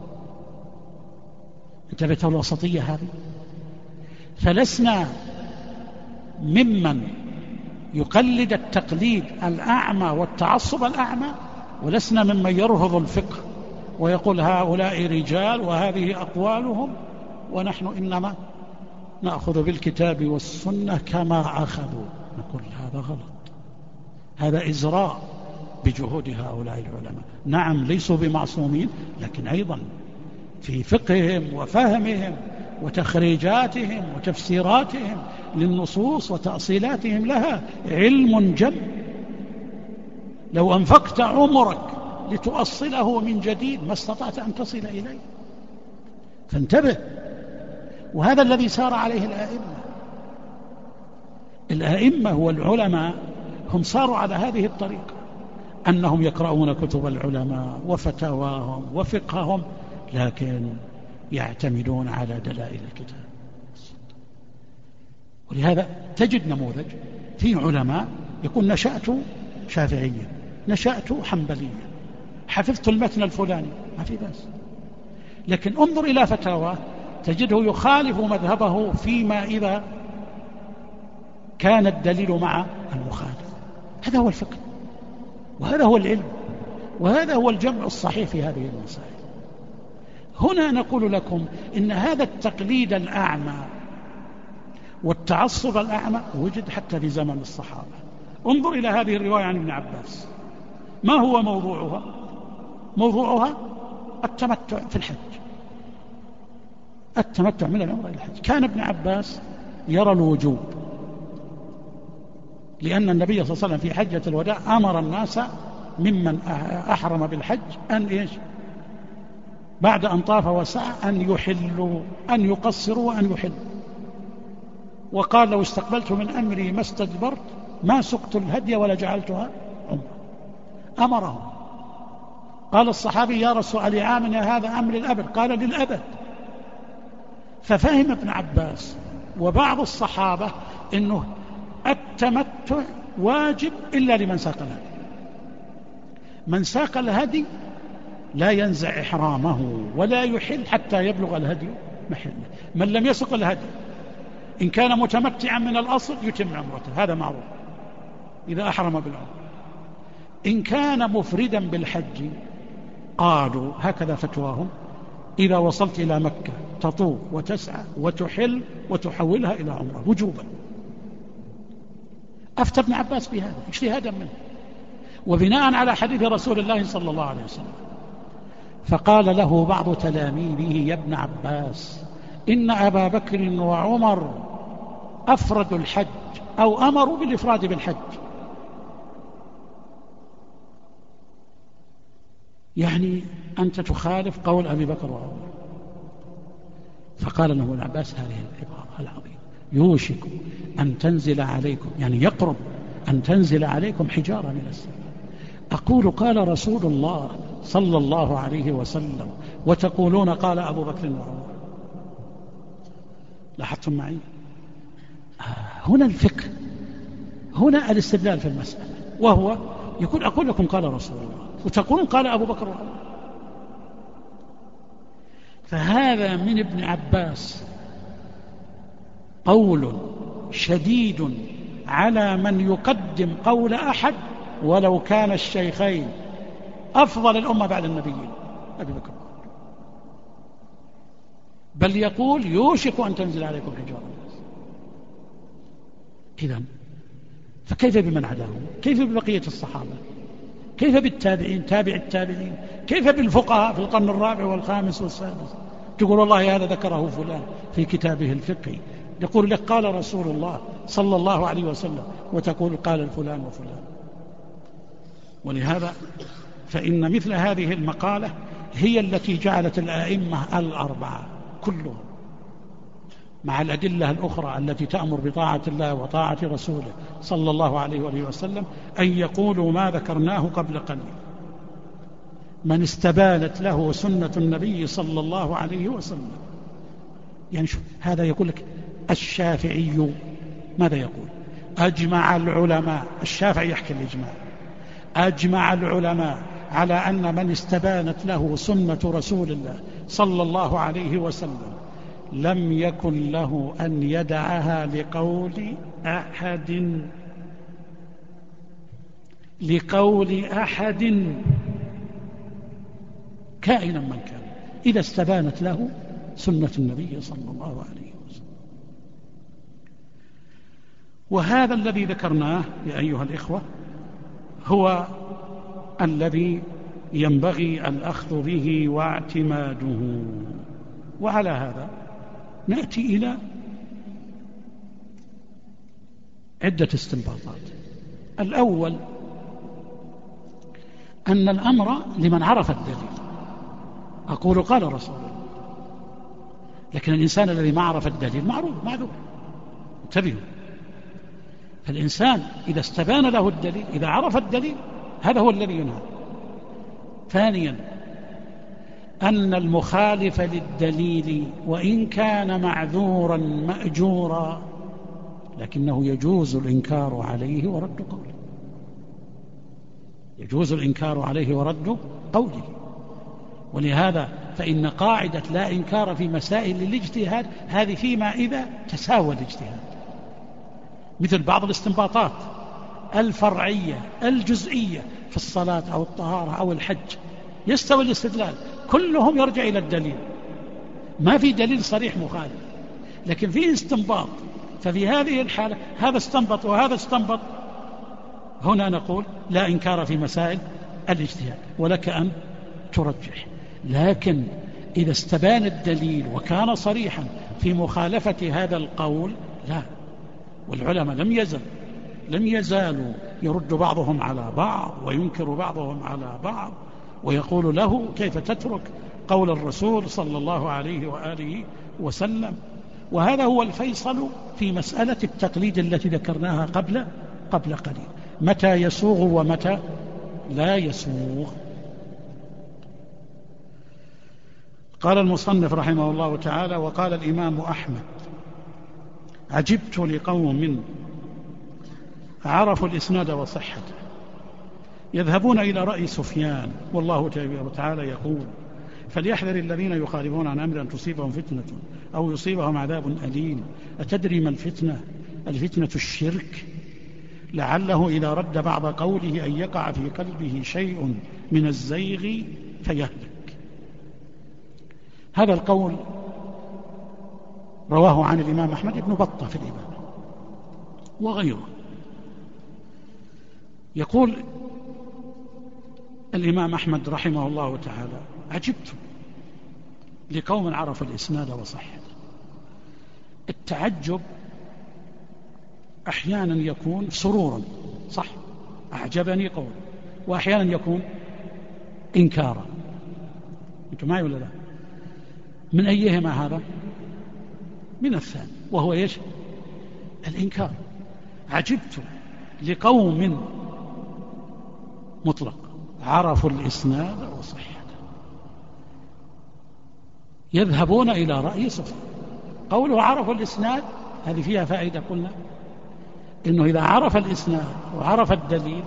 انتبهتوا الوسطية هذه؟ فلسنا ممن يقلد التقليد الأعمى والتعصب الأعمى، ولسنا ممن يرفض الفقه ويقول هؤلاء رجال وهذه أقوالهم ونحن إنما نأخذ بالكتاب والسنة كما أخذوا. نقول هذا غلط، هذا إزراء بجهود هؤلاء العلماء. نعم ليسوا بمعصومين، لكن أيضا في فقههم وفهمهم وتخريجاتهم وتفسيراتهم للنصوص وتأصيلاتهم لها علم جم، لو أنفقت عمرك لتؤصله من جديد ما استطعت أن تصل إليه. فانتبه، وهذا الذي سار عليه الأئمة والعلماء، هم صاروا على هذه الطريقة، أنهم يقرؤون كتب العلماء وفتاواهم وفقههم، لكن يعتمدون على دلائل الكتاب. ولهذا تجد نموذج في علماء يقول نشأت شافعيا، نشأت حنبليا، حفظت المتن الفلاني، ما في بأس، لكن انظر إلى فتاواه تجده يخالف مذهبه فيما إذا كان الدليل مع المخالف. هذا هو الفقه، وهذا هو العلم، وهذا هو الجمع الصحيح في هذه المسائل. هنا نقول لكم إن هذا التقليد الأعمى والتعصب الأعمى وجد حتى في زمن الصحابة. انظر إلى هذه الرواية عن ابن عباس، ما هو موضوعها؟ موضوعها التمتع في الحج، التمتع من العمرة إلى الحج. كان ابن عباس يرى الوجوب، لأن النبي صلى الله عليه وسلم في حجة الوداع أمر الناس ممن أحرم بالحج بعد أن طاف وسعى أن يحلوا، أن يقصروا وأن يحلوا. وقال لو استقبلت من أمري ما استدبرت ما سقت الهدي ولا جعلتها عمرة. أمرهم. قال الصحابي يا رسول الله عامنا هذا أمر للأبد؟ قال للأبد. ففهم ابن عباس وبعض الصحابة أنه التمتع واجب إلا لمن ساق الهدي. من ساق الهدي لا ينزع إحرامه ولا يحل حتى يبلغ الهدي محله. من لم يسق الهدي إن كان متمتعا من الأصل يتم عمرته، هذا معروف إذا أحرم بالعمرة. إن كان مفردا بالحج قالوا هكذا فتواهم: إذا وصلت إلى مكة تطوف وتسعى وتحل وتحولها إلى عمرة وجوبا. أفتى ابن عباس بهذا اجتهادا منه وبناء على حديث رسول الله صلى الله عليه وسلم. فقال له بعض تلاميذه: يا ابن عباس إن أبا بكر وعمر أفردوا الحج أو أمروا بالإفراد بالحج، يعني أنت تخالف قول أبي بكر وعمر. فقال له ابن عباس هذه العبارة العظيمة: يوشك أن تنزل عليكم، يعني يقرب أن تنزل عليكم حجارة من السماء. أقول قال رسول الله صلى الله عليه وسلم وتقولون قال أبو بكر وعمر. لاحظتم معي؟ هنا الفقه، هنا الاستدلال في المسألة، وهو يقول أقول لكم قال رسول الله وتقولون قال أبو بكر وعمر. فهذا من ابن عباس قول شديد على من يقدم قول أحد ولو كان الشيخين أفضل الأمة بعد النبيين أبي بكر وعمر، بل يقول يوشك أن تنزل عليكم حجارة. إذن فكيف بمن عداهم؟ كيف ببقية الصحابة؟ كيف بالتابعين تابع التابعين؟ كيف بالفقهاء في القرن الرابع والخامس والسادس؟ تقول والله هذا ذكره فلان في كتابه الفقهي، يقول لك قال رسول الله صلى الله عليه وسلم وتقول قال الفلان وفلان. ولهذا فإن مثل هذه المقالة هي التي جعلت الأئمة الأربعة كلهم مع الأدلة الأخرى التي تأمر بطاعة الله وطاعة رسوله صلى الله عليه وسلم أن يقولوا ما ذكرناه قبل قليل: من استبانت له سنة النبي صلى الله عليه وسلم. يعني شو هذا؟ يقول لك الشافعي ماذا يقول؟ أجمع العلماء، الشافعي يحكي الإجماع، أجمع العلماء على أن من استبانت له سنة رسول الله صلى الله عليه وسلم لم يكن له أن يدعها لقول أحد كائنا من كان، إذا استبانت له سنة النبي صلى الله عليه وسلم. وهذا الذي ذكرناه يا أيها الإخوة هو الذي ينبغي الأخذ به واعتماده. وعلى هذا نأتي إلى عدة استنباطات. الأول أن الأمر لمن عرف الدليل. أقول قال رسول الله، لكن الإنسان الذي ما عرف الدليل معروف معذور، انتبهوا. فالإنسان إذا استبان له الدليل، إذا عرف الدليل، هذا هو الذي ينهى. ثانيا أن المخالف للدليل وإن كان معذورا مأجورا لكنه يجوز الإنكار عليه ورد قوله، يجوز الإنكار عليه ورد قوله. ولهذا فإن قاعدة لا إنكار في مسائل الاجتهاد هذه فيما إذا تساوى الاجتهاد، مثل بعض الاستنباطات الفرعية الجزئية في الصلاة أو الطهارة أو الحج يستوي الاستدلال، كلهم يرجع إلى الدليل، ما في دليل صريح مخالف، لكن فيه استنباط. ففي هذه الحالة هذا استنبط وهذا استنبط، هنا نقول لا إنكار في مسائل الاجتهاد ولك أن ترجح. لكن إذا استبان الدليل وكان صريحا في مخالفة هذا القول لا. والعلماء لم يزالوا يرد بعضهم على بعض وينكر بعضهم على بعض ويقول له كيف تترك قول الرسول صلى الله عليه وآله وسلم. وهذا هو الفيصل في مسألة التقليد التي ذكرناها قبل قليل، متى يسوغ ومتى لا يسوغ. قال المصنف رحمه الله تعالى: وقال الإمام أحمد: عجبت لقوم عرفوا الإسناد وصحته يذهبون إلى رأي سفيان، والله تعالى يقول: فليحذر الذين يخالفون عن أمر أن تصيبهم فتنة أو يصيبهم عذاب أليم. أتدري ما الفتنة؟ الفتنة الشرك، لعله إذا رد بعض قوله أن يقع في قلبه شيء من الزيغ فيهلك. هذا القول رواه عن الإمام أحمد بن بطة في الإمام وغيره. يقول الإمام أحمد رحمه الله تعالى: عجبت لقوم عرفوا الإسناد وصحته. التعجب أحيانا يكون سرورا، صح، أعجبني قول، وأحيانا يكون إنكارا. أنتم معي ولا لا؟ من أيهما هذا؟ من الثاني، وهو إيش؟ الإنكار. عجبت لقوم مطلق عرفوا الإسناد وصحته يذهبون إلى رأي سفيان. قوله عرفوا الإسناد هذه فيها فائدة، قلنا إنه إذا عرف الإسناد وعرف الدليل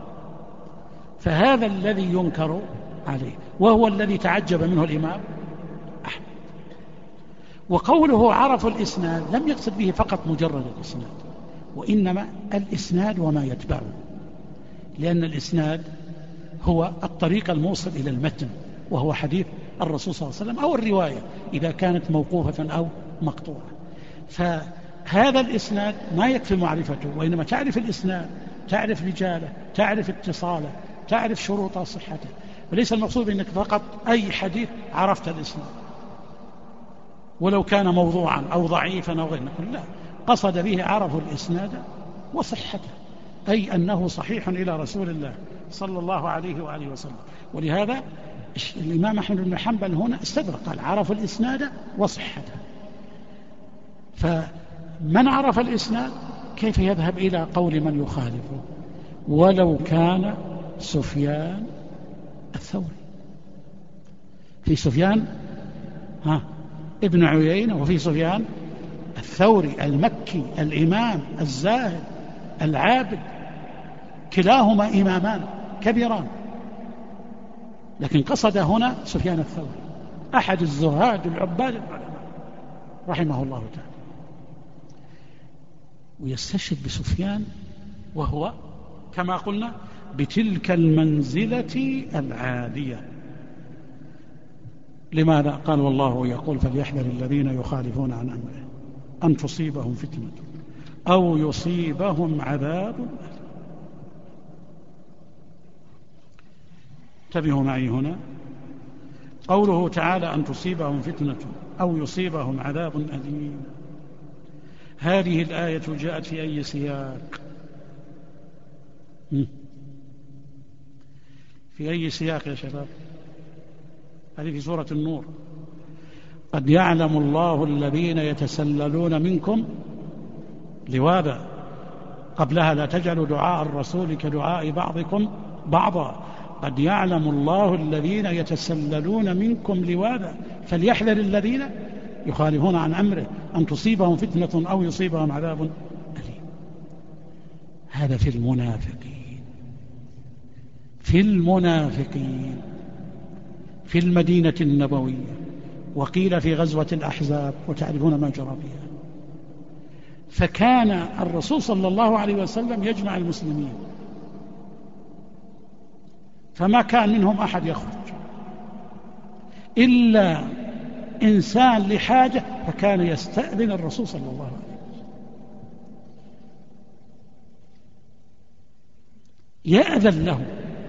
فهذا الذي ينكر عليه، وهو الذي تعجب منه الإمام أحمد. وقوله عرفوا الإسناد لم يقصد به فقط مجرد الإسناد، وإنما الإسناد وما يتبعه، لأن الإسناد هو الطريق الموصل إلى المتن، وهو حديث الرسول صلى الله عليه وسلم أو الرواية إذا كانت موقوفة أو مقطوعة. فهذا الإسناد ما يكفي معرفته، وإنما تعرف الإسناد، تعرف رجاله، تعرف اتصاله، تعرف شروط صحته. وليس المقصود أنك فقط أي حديث عرفت الإسناد ولو كان موضوعا أو ضعيفا أو غير، لا، قصد به عرفوا الإسناد وصحته، أي أنه صحيح إلى رسول الله صلى الله عليه وآله وسلم. ولهذا الإمام أحمد بن حنبل هنا استدرك، قال عرفوا الإسناد وصحته. فمن عرف الإسناد كيف يذهب إلى قول من يخالفه ولو كان سفيان الثوري؟ في سفيان ابن عيينة، وفي سفيان الثوري المكي الإمام الزاهد العابد، كلاهما إمامان كبيران، لكن قصد هنا سفيان الثوري أحد الزهاد العباد العلماء رحمه الله تعالى. ويستشهد بسفيان وهو كما قلنا بتلك المنزلة العالية. لماذا؟ قال والله يقول: فليحذر الذين يخالفون عن أمره أن تصيبهم فتنة أو يصيبهم عذاب أليم. انتبهوا معي هنا، قوله تعالى أن تصيبهم فتنة أو يصيبهم عذاب أليم، هذه الآية جاءت في أي سياق؟ في أي سياق يا شباب؟ هذه في سورة النور: قد يعلم الله الذين يتسللون منكم لواذا. قبلها: لا تجعلوا دعاء الرسول كدعاء بعضكم بعضا. قد يعلم الله الذين يتسللون منكم لواذا فليحذر الذين يخالفون عن أمره أن تصيبهم فتنة أو يصيبهم عذاب أليم. هذا في المنافقين، في المنافقين في المدينة النبوية، وقيل في غزوة الأحزاب، وتعرفون ما جرى بها. فكان الرسول صلى الله عليه وسلم يجمع المسلمين، فما كان منهم أحد يخرج إلا إنسان لحاجة، فكان يستأذن الرسول صلى الله عليه وسلم، يأذن له.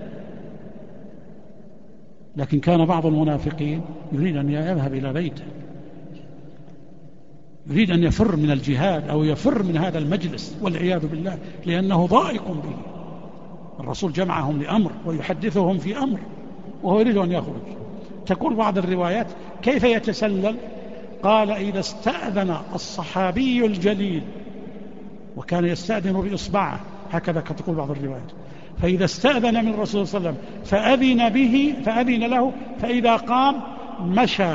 لكن كان بعض المنافقين يريد أن يذهب إلى بيته، يريد أن يفر من الجهاد أو يفر من هذا المجلس والعياذ بالله، لأنه ضائق به. الرسول جمعهم لأمر ويحدثهم في أمر وهو يريد أن يخرج، تقول بعض الروايات كيف يتسلل؟ قال إذا استأذن الصحابي الجليل، وكان يستأذن بإصبعه هكذا تقول بعض الروايات، فإذا استأذن من الرسول صلى الله عليه وسلم فأذن له، فإذا قام مشى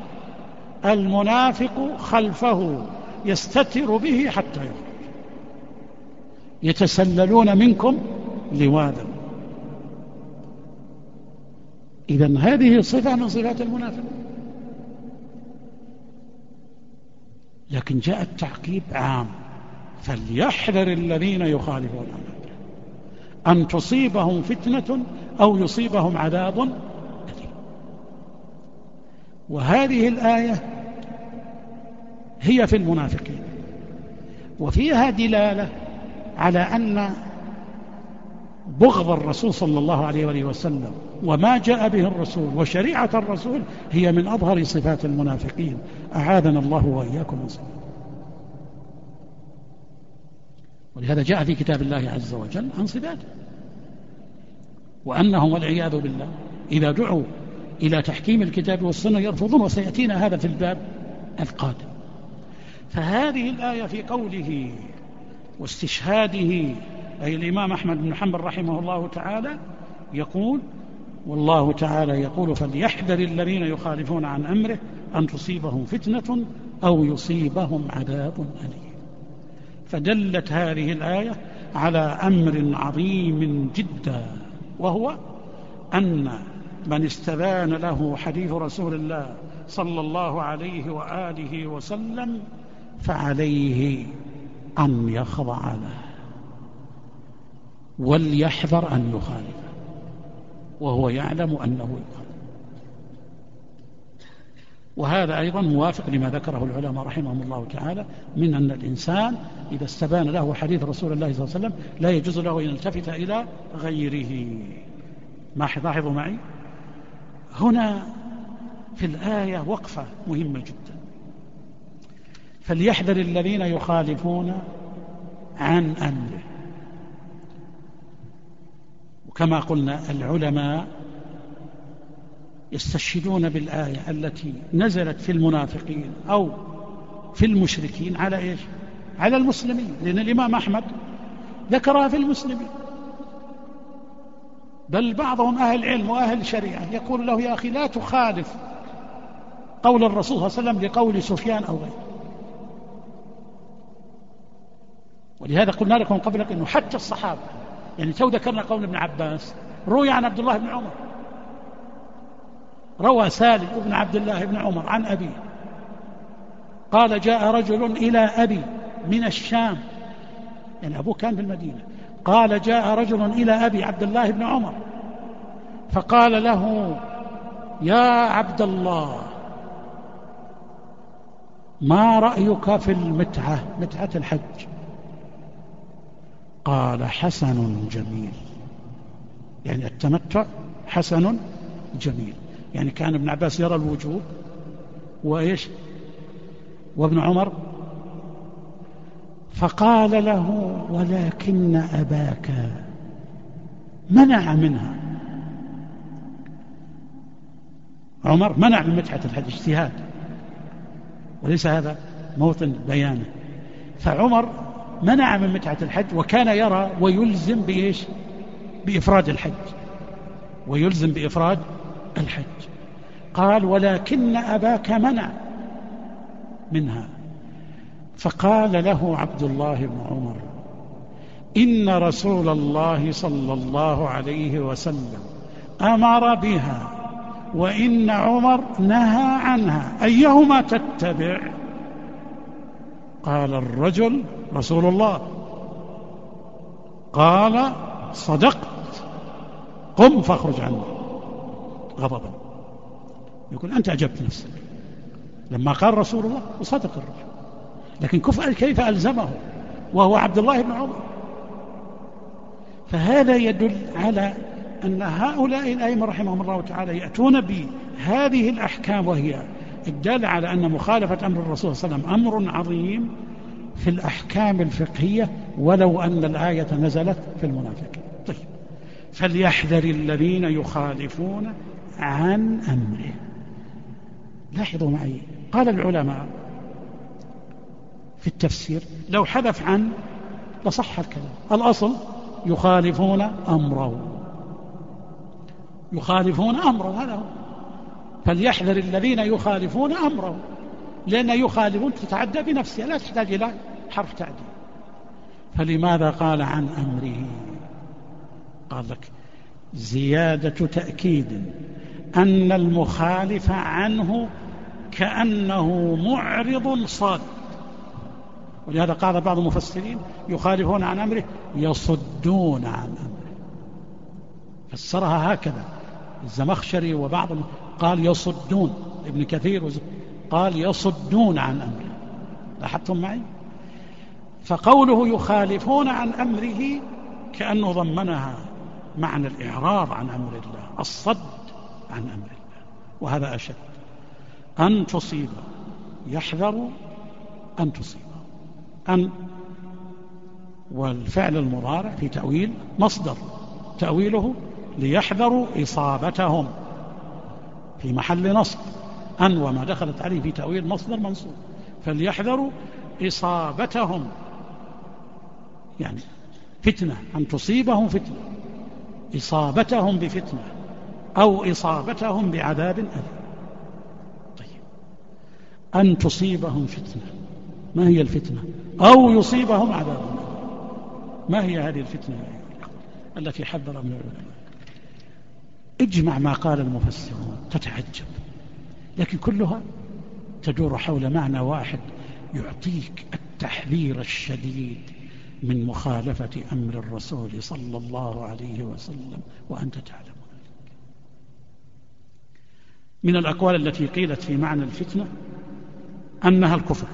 المنافق خلفه يستتر به حتى يخرج. يتسللون منكم لواذا. إذن هذه صفة من صفات المنافق. لكن جاء التعقيب عام: فليحذر الذين يخالفون عن أمره أن تصيبهم فتنة أو يصيبهم عذاب أليم. وهذه الآية هي في المنافقين، وفيها دلالة على أن بغض الرسول صلى الله عليه وآله وسلم وما جاء به الرسول وشريعة الرسول هي من أظهر صفات المنافقين، أعاذنا الله وإياكم من صفات. ولهذا جاء في كتاب الله عز وجل عن صفاته، وأنهم والعياذ بالله إذا دعوا إلى تحكيم الكتاب والسنة يرفضون، وسيأتينا هذا في الباب القادم. فهذه الآية في قوله واستشهاده أي الإمام أحمد بن حنبل رحمه الله تعالى يقول: والله تعالى يقول فليحذر الذين يخالفون عن أمره أن تصيبهم فتنة أو يصيبهم عذاب أليم. فدلت هذه الآية على أمر عظيم جدا، وهو أن من استبان له حديث رسول الله صلى الله عليه وآله وسلم فعليه أن يخضع له وليحذر أن يخالفه وهو يعلم أنه يخالف. وهذا أيضا موافق لما ذكره العلماء رحمهم الله تعالى من أن الإنسان إذا استبان له حديث رسول الله صلى الله عليه وسلم لا يجوز له أن يلتفت إلى غيره. ما لاحظوا معي هنا في الآية وقفة مهمة جدا: فليحذر الذين يخالفون عن أمره. وكما قلنا العلماء يستشهدون بالآية التي نزلت في المنافقين أو في المشركين على إيش؟ على المسلمين، لأن الإمام أحمد ذكرها في المسلمين، بل بعضهم أهل علم وأهل شريعة يقول له: يا أخي لا تخالف قول الرسول صلى الله عليه وسلم لقول سفيان أو غيره. ولهذا قلنا لكم قبلك أنه حتى الصحابة، يعني تو ذكرنا قول ابن عباس، روي عن عبد الله بن عمر، روى سالم بن عبد الله بن عمر عن أبيه قال: جاء رجل إلى أبي من الشام، يعني أبوه كان في المدينة، قال: جاء رجل إلى أبي عبد الله بن عمر فقال له: يا عبد الله، ما رأيك في المتعة، متعة الحج؟ قال: حسن جميل، يعني التمتع حسن جميل. يعني كان ابن عباس يرى الوجوب وإيش، وابن عمر. فقال له: ولكن أباك منع منها. عمر منع من متعة الحج اجتهاد، وليس هذا موطن بيانه. فعمر منع من متعة الحج، وكان يرى ويلزم بإيش؟ بإفراد الحج، ويلزم بإفراد الحج. قال: ولكن أباك منع منها. فقال له عبد الله بن عمر: إن رسول الله صلى الله عليه وسلم أمر بها وإن عمر نهى عنها، أيهما تتبع؟ قال الرجل: رسول الله. قال: صدقت، قم فاخرج عنه، غضبا. يقول: أنت أعجبت نفسك لما قال رسول الله، وصدق الرجل، لكن كيف ألزمه وهو عبد الله بن عمر؟ فهذا يدل على أن هؤلاء الأئمة رحمهم الله تعالى يأتون بهذه الأحكام، وهي الدالة على أن مخالفة أمر الرسول صلى الله عليه وسلم أمر عظيم في الأحكام الفقهية، ولو أن الآية نزلت في المنافقين. طيب، فليحذر الذين يخالفون عن أمره. لاحظوا معي، قال العلماء في التفسير لو حذف عن لصح الكلام. الأصل يخالفون أمره، يخالفون أمره، هذا هو. فليحذر الذين يخالفون أمره، لأن يخالفون تتعدى بنفسها، لا تحتاج إلى حرف تعديل. فلماذا قال عن أمره؟ قال لك زيادة تأكيد أن المخالف عنه كأنه معرض صاد. ولهذا قال بعض المفسرين يخالفون عن أمره يصدون عن أمره، فسرها هكذا الزمخشري وبعض قال يصدون، ابن كثير قال يصدون عن أمره. لاحظتم معي؟ فقوله يخالفون عن أمره كأنه ضمنها معنى الإعراض عن أمر الله، الصد عن أمر الله، وهذا أشد. أن تصيب، يحذر أن تصيب، أن والفعل المضارع في تأويل مصدر، تأويله ليحذروا إصابتهم في محل نصب، أن وما دخلت عليه في تأويل مصدر منصوب، فليحذروا إصابتهم يعني فتنة، أن تصيبهم فتنة، إصابتهم بفتنة أو إصابتهم بعذاب أليم. طيب، أن تصيبهم فتنة، ما هي الفتنة؟ أو يصيبهم عذاب أليم، ما هي هذه الفتنة التي حذر من العلماء؟ اجمع ما قال المفسرون تتعجب، لكن كلها تدور حول معنى واحد يعطيك التحذير الشديد من مخالفة أمر الرسول صلى الله عليه وسلم وأنت تعلم. من الأقوال التي قيلت في معنى الفتنة أنها الكفر،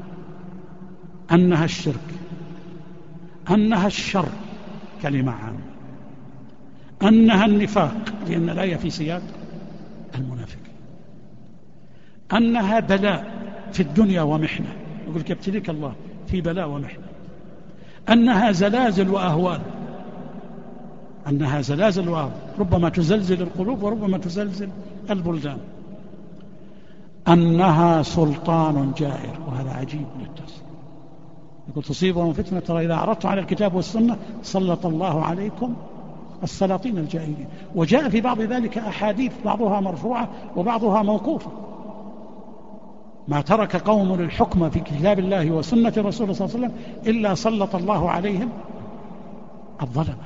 أنها الشرك، أنها الشر كلمة عامة، أنها النفاق لأن الآية في سياق المنافق، أنها بلاء في الدنيا ومحنة، يقول لك يبتليك الله في بلاء ومحنة، أنها زلازل وأهوال، أنها زلازل وأهوال ربما تزلزل القلوب وربما تزلزل البلدان، أنها سلطان جائر، وهذا عجيب للتفسير، يقول تصيبهم فتنة ترى إذا أعرضتم على الكتاب والسنة سلط الله عليكم السلاطين الجائرين. وجاء في بعض ذلك أحاديث بعضها مرفوعة وبعضها موقوفة، ما ترك قوم الحكم في كتاب الله وسنة رسوله صلى الله عليه وسلم إلا سلط الله عليهم الظلمة.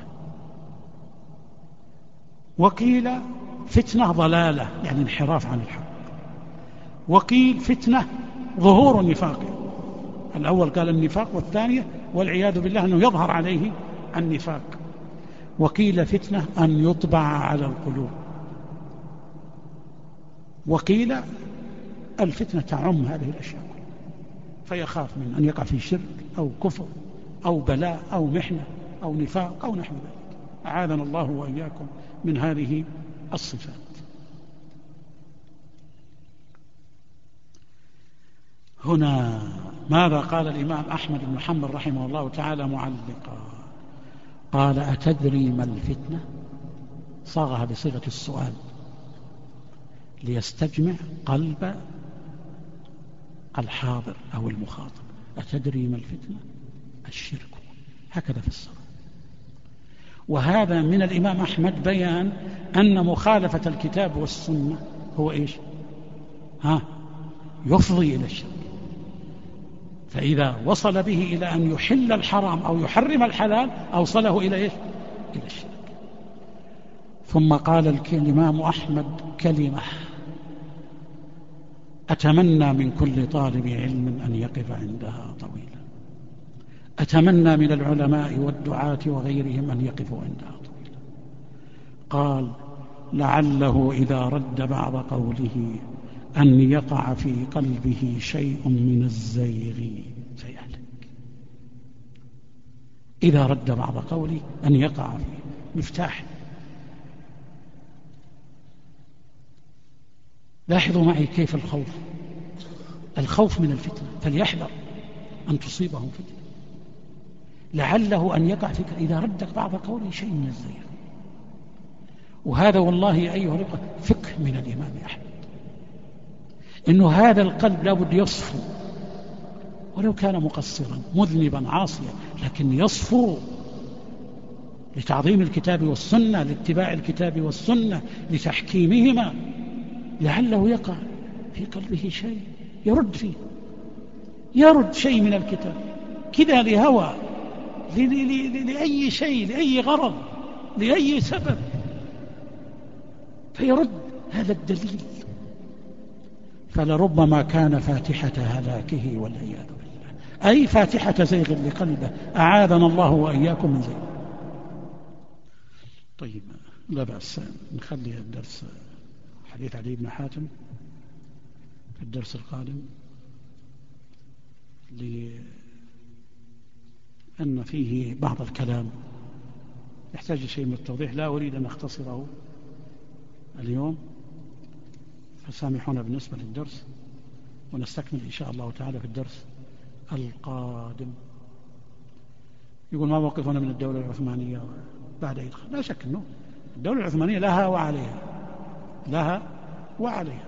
وقيل فتنة ضلالة يعني انحراف عن الحق، وقيل فتنة ظهور النفاق، الأول قال النفاق والثانية والعياذ بالله أنه يظهر عليه النفاق، وقيل فتنة أن يطبع على القلوب، وقيل الفتنة تعم هذه الأشياء فيخاف من أن يقع في شرك أو كفر أو بلاء أو محنة أو نفاق أو نحو ذلك. أعاذنا الله وإياكم من هذه الصفات. هنا ماذا قال الإمام أحمد بن حنبل رحمه الله تعالى معلقا؟ قال أتدري ما الفتنة؟ صاغها بصيغة السؤال ليستجمع قلب الحاضر أو المخاطب. أتدري ما الفتنة؟ الشرك، هكذا في الصلاة. وهذا من الإمام أحمد بيان أن مخالفة الكتاب والسنة هو إيش؟ يفضي إلى الشرك، فإذا وصل به إلى أن يحل الحرام أو يحرم الحلال أوصله إلى إيش؟ إلى الشرك. ثم قال الإمام أحمد كلمة أتمنى من كل طالب علم أن يقف عندها طويلا، أتمنى من العلماء والدعاة وغيرهم أن يقفوا عندها طويلا. قال لعله إذا رد بعض قوله أن يقع في قلبه شيء من الزيغ فيهلك. إذا رد بعض قوله أن يقع فيه مفتاح. لاحظوا معي كيف الخوف من الفتنة، فليحذر أن تصيبهم فتنة، لعله أن يقع فيك إذا ردك بعض قوله شيء من الزيغ. وهذا والله يا أيها الأخوة فقه من الإمام أحمد، إنه هذا القلب لابد يصفو ولو كان مقصرا مذنبا عاصيا، لكن يصفو لتعظيم الكتاب والسنة، لاتباع الكتاب والسنة، لتحكيمهما، لعله يقع في قلبه شيء يرد فيه، يرد شيء من الكتاب كذا لهوى، لأي شيء، لأي غرض، لأي سبب، فيرد هذا الدليل. فلربما كان فاتحة هلاكه والعياذ بالله، أي فاتحة زيغ لقلبه، أعاذنا الله وإياكم من زيغ. طيب لا بأس نخلي الدرس حديث علي بن حاتم في الدرس القادم، لأن فيه بعض الكلام يحتاج شيء من التوضيح، لا أريد أن أختصره اليوم، فسامحونا بالنسبة للدرس، ونستكمل إن شاء الله تعالى في الدرس القادم. يقول ما موقفنا من الدولة العثمانية بعد إدخال؟ لا شك أنه الدولة العثمانية لها وعليها، لها وعليها،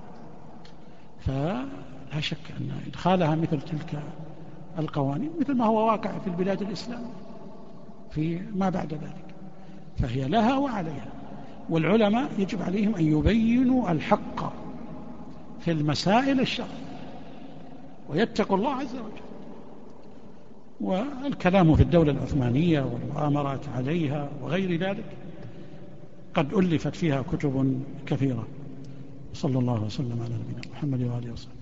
فلا شك أن إدخالها مثل تلك القوانين مثل ما هو واقع في البلاد الإسلامية في ما بعد ذلك، فهي لها وعليها، والعلماء يجب عليهم أن يبينوا الحق في المسائل الشرعية ويتقوا الله عز وجل. والكلام في الدولة العثمانية والمؤامرات عليها وغير ذلك قد ألفت فيها كتب كثيرة. صلى الله وسلم على نبينا محمد وآله وصحبه.